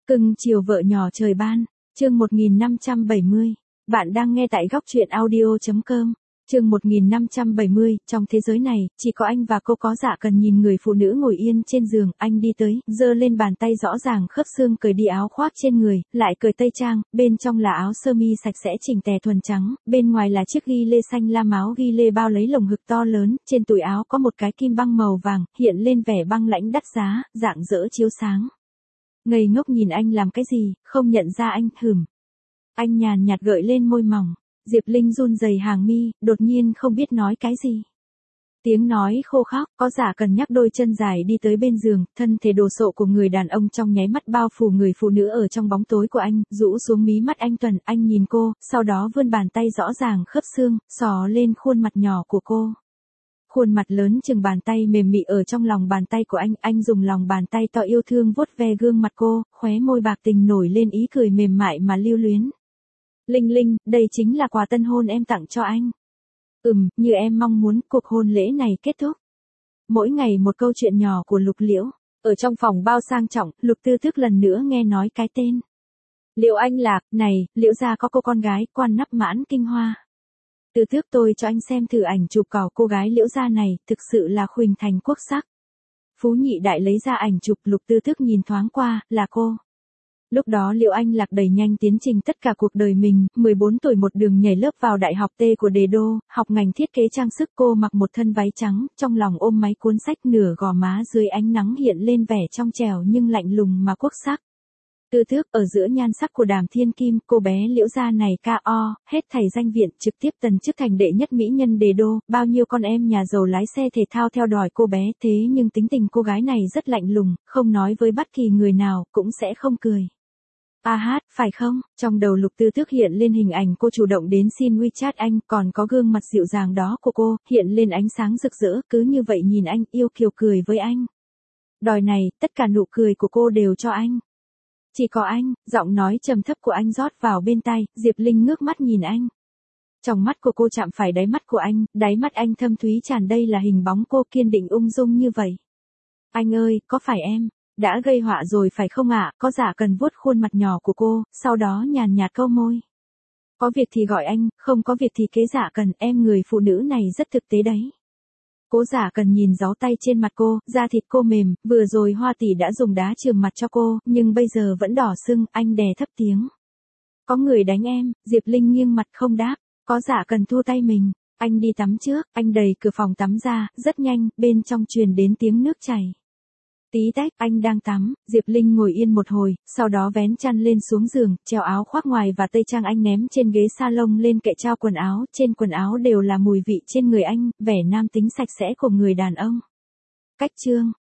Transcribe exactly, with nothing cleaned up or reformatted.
Cưng chiều vợ nhỏ trời ban, chương một nghìn năm trăm bảy mươi. Bạn đang nghe tại góc truyện audio chấm com. Chương một nghìn năm trăm bảy mươi, trong thế giới này, chỉ có anh và cô có dạ cần nhìn người phụ nữ ngồi yên trên giường, anh đi tới, giơ lên bàn tay rõ ràng khớp xương cởi đi áo khoác trên người, lại cởi tây trang, bên trong là áo sơ mi sạch sẽ chỉnh tề thuần trắng, bên ngoài là chiếc ghi lê xanh lam áo ghi lê bao lấy lồng ngực to lớn, trên túi áo có một cái kim băng màu vàng, hiện lên vẻ băng lãnh đắt giá, rạng rỡ chiếu sáng. Ngây ngốc nhìn anh làm cái gì, không nhận ra anh, hửm. Anh nhàn nhạt gợi lên môi mỏng. Diệp Linh run rẩy hàng mi, đột nhiên không biết nói cái gì. Tiếng nói khô khóc, có giả cần nhắc đôi chân dài đi tới bên giường, thân thể đồ sộ của người đàn ông trong nháy mắt bao phủ người phụ nữ ở trong bóng tối của anh, rũ xuống mí mắt anh Tuần, anh nhìn cô, sau đó vươn bàn tay rõ ràng khớp xương, xò lên khuôn mặt nhỏ của cô. Khuôn mặt lớn chừng bàn tay mềm mị ở trong lòng bàn tay của anh, anh dùng lòng bàn tay to yêu thương vuốt ve gương mặt cô, khóe môi bạc tình nổi lên ý cười mềm mại mà lưu luyến. Linh Linh, đây chính là quà tân hôn em tặng cho anh. Ừm, như em mong muốn, cuộc hôn lễ này kết thúc. Mỗi ngày một câu chuyện nhỏ của Lục Liễu. Ở trong phòng bao sang trọng, Lục Tư Tước lần nữa nghe nói cái tên. Liệu anh Lạc, này, Liễu gia có cô con gái, quan nắp mãn kinh hoa. Tư Tước tôi cho anh xem thử ảnh chụp cỏ cô gái Liễu gia này, thực sự là khuỳnh thành quốc sắc. Phú Nhị Đại lấy ra ảnh chụp, Lục Tư Tước nhìn thoáng qua, là cô. Lúc đó Liễu Anh Lạc đẩy nhanh tiến trình tất cả cuộc đời mình, mười bốn tuổi một đường nhảy lớp vào Đại học T của Đề Đô, học ngành thiết kế trang sức, cô mặc một thân váy trắng, trong lòng ôm máy cuốn sách, nửa gò má dưới ánh nắng hiện lên vẻ trong trẻo nhưng lạnh lùng mà quốc sắc. Tư Tước, ở giữa nhan sắc của Đàm Thiên Kim, cô bé Liễu gia này ca o, hết thầy danh viện, trực tiếp tần chức thành đệ nhất mỹ nhân Đề Đô, bao nhiêu con em nhà giàu lái xe thể thao theo đòi cô bé, thế nhưng tính tình cô gái này rất lạnh lùng, không nói với bất kỳ người nào, cũng sẽ không cười. A hát, phải không? Trong đầu Lục Tư Tước hiện lên hình ảnh cô chủ động đến xin WeChat anh, còn có gương mặt dịu dàng đó của cô, hiện lên ánh sáng rực rỡ, cứ như vậy nhìn anh, yêu kiều cười với anh. Đòi này, tất cả nụ cười của cô đều cho anh. Chỉ có anh, giọng nói trầm thấp của anh rót vào bên tai, Diệp Linh ngước mắt nhìn anh. Trong mắt của cô chạm phải đáy mắt của anh, đáy mắt anh thâm thúy tràn đây là hình bóng cô kiên định ung dung như vậy. Anh ơi, có phải em đã gây họa rồi phải không ạ? Có giả cần vuốt khuôn mặt nhỏ của cô, sau đó nhàn nhạt câu môi. Có việc thì gọi anh, không có việc thì kế giả cần, em người phụ nữ này rất thực tế đấy. Cố giả cần nhìn giấu tay trên mặt cô, da thịt cô mềm, vừa rồi Hoa tỷ đã dùng đá chườm mặt cho cô, nhưng bây giờ vẫn đỏ sưng, anh đè thấp tiếng. Có người đánh em, Diệp Linh nghiêng mặt không đáp, có giả cần thu tay mình, anh đi tắm trước, anh đẩy cửa phòng tắm ra, rất nhanh, bên trong truyền đến tiếng nước chảy. Tí tách, anh đang tắm, Diệp Linh ngồi yên một hồi, sau đó vén chăn lên xuống giường, treo áo khoác ngoài và tây trang anh ném trên ghế salon lên kệ treo quần áo, trên quần áo đều là mùi vị trên người anh, vẻ nam tính sạch sẽ của người đàn ông. Cách chương,